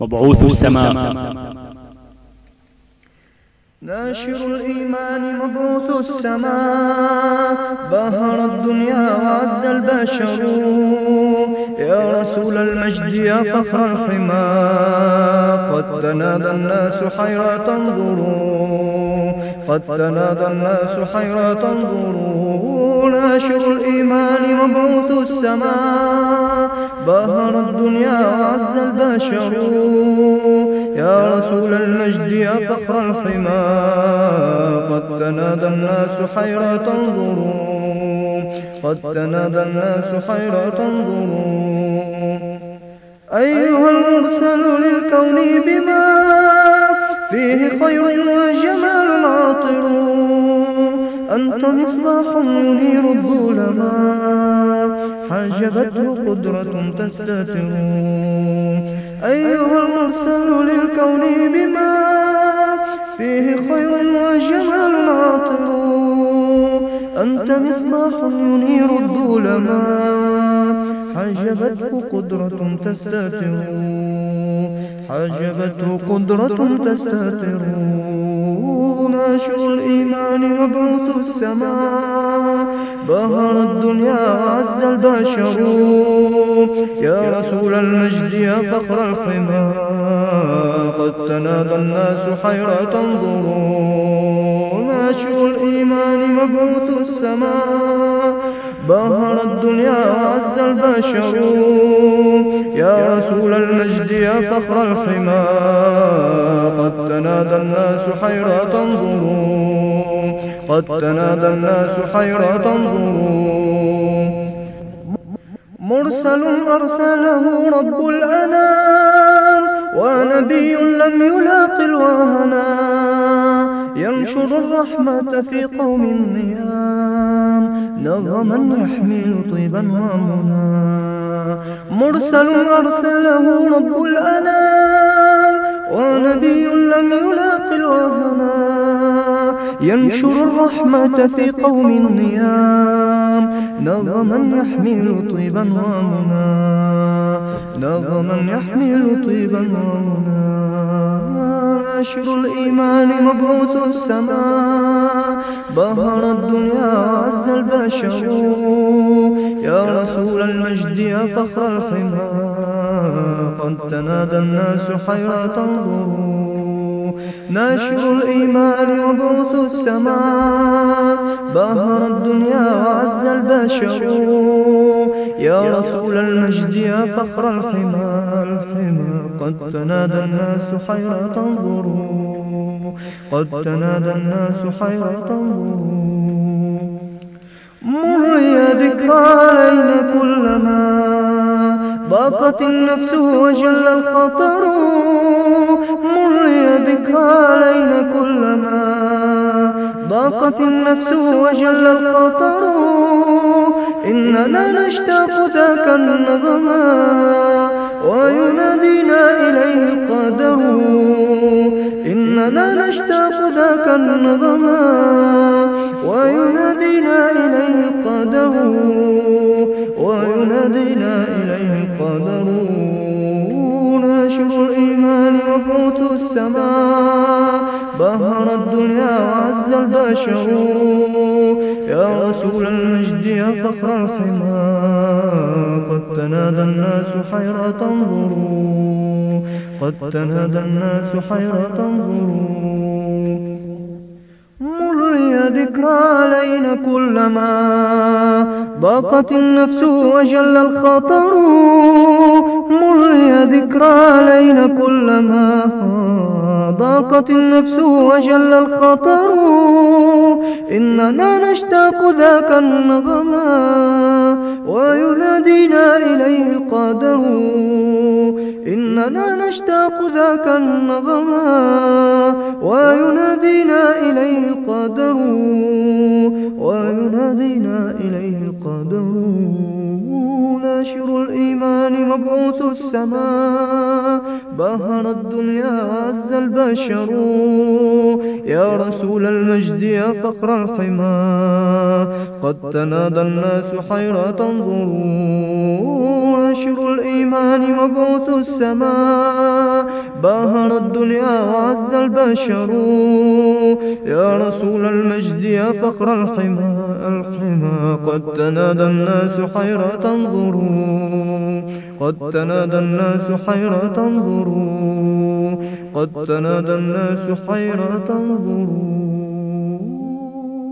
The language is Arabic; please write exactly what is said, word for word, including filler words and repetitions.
مبعوث السماء. ناشر الإيمان مبعوث السماء، بهر الدنيا وعز البشر، يا رسول المجد يا فخر الحمى، قد تنادى الناس حيرة انظروا، قد تنادى الناس حيرة انظروا. ناشر الإيمان مبعوث السماء، بهر الدنيا وعز البشر، يا رسول المجد يا فخر الحمى، قد تنادى الناس حيرة انظروا، قد تنادى الناس حيرة انظروا. أيها المرسل للكون بما فيه خير وجمال عاطر، أنت مصباح ينير الظلماء، حجبته قدرة تستتر. أيها المرسل للكون بما فيه خير وجمال عاطر، أنت مصباح ينير الظلماء، حجبته قدرة تستتر، حجبته قدرة تستتر. ناشر الإيمان مبعوث السماء، بهر الدنيا وعز البشر، يا رسول المجد يا فخر الحمى، قد تنادى الناس حيرة انظروا. ناشر الإيمان مبعوث السماء، بهر الدنيا وعز البشر، يا رسول المجد يا فخر الحمى، قد تنادى الناس حيرة انظروا، قد تنادى الناس حيرة انظروا. مرسل أرسله رب الأنام، ونبي لم يلاق الوهنا، ينشر الرحمة في قوم النيام، نغما يحمل طيبا ومنى. مرسل أرسله رب الأنام، ونبي لم يلاق الوهنا، ينشر الرحمة في قوم النيام، نغما يحمل طيبا ومنى، نغما يحمل طيبا ومنى. ناشر الإيمان مبعوث السماء، بهر الدنيا وعز البشر، يا رسول المجد يا فخر الحمى، قد تنادى الناس حيرة انظروا. ناشر الإيمان مبعوث السماء، بهر الدنيا وعز البشر، يا رسول المجد يا فخر الحمى، الحمى قد تنادى الناس حيرة انظروا، قد تنادى الناس حيرة انظروا. مر يا ذكرى علينا كلما ضاقت النفس وجل الخطر، مر يا ذكرى علينا كلما ضاقت النفس وجل الخطر، إننا نشتاق ذاك النغما وينادينا إليه القدر، إننا نشتاق ذاك النغما وينادينا إليه القدر، وينادينا إليه القدر. ناشر الإيمان مبعوث السماء، بهر الدنيا وعز البشر، يا رسول المجد يا فخر الحمى، قد تنادى الناس حيرة انظروا، قد تنادى الناس حيرة انظروا. مر يا ذكرى علينا كلما ضاقت النفس وجل الخطر، مر يا ذكرى علينا كلما ضاقت النفس وجل الخطر، إننا نشتاق ذاك النغما وينادينا إليه القدر، إننا نشتاق ذاك النغما وينادينا إليه القدر، وينادينا إليه القدر. ناشر الإيمان مبعوث السماء، بهر الدنيا وعز البشر، يا رسول المجد يا فخر الحمى، قد تنادى الناس حيرة انظروا. ناشر الإيمان مبعوث السماء، باهر الدنيا وعز البشر. يا رسول المجد يا فخر الحمى الحمى قد تنادى الناس حيرة انظروا قد تنادى الناس حيرة انظروا قد تنادى الناس حيرة انظروا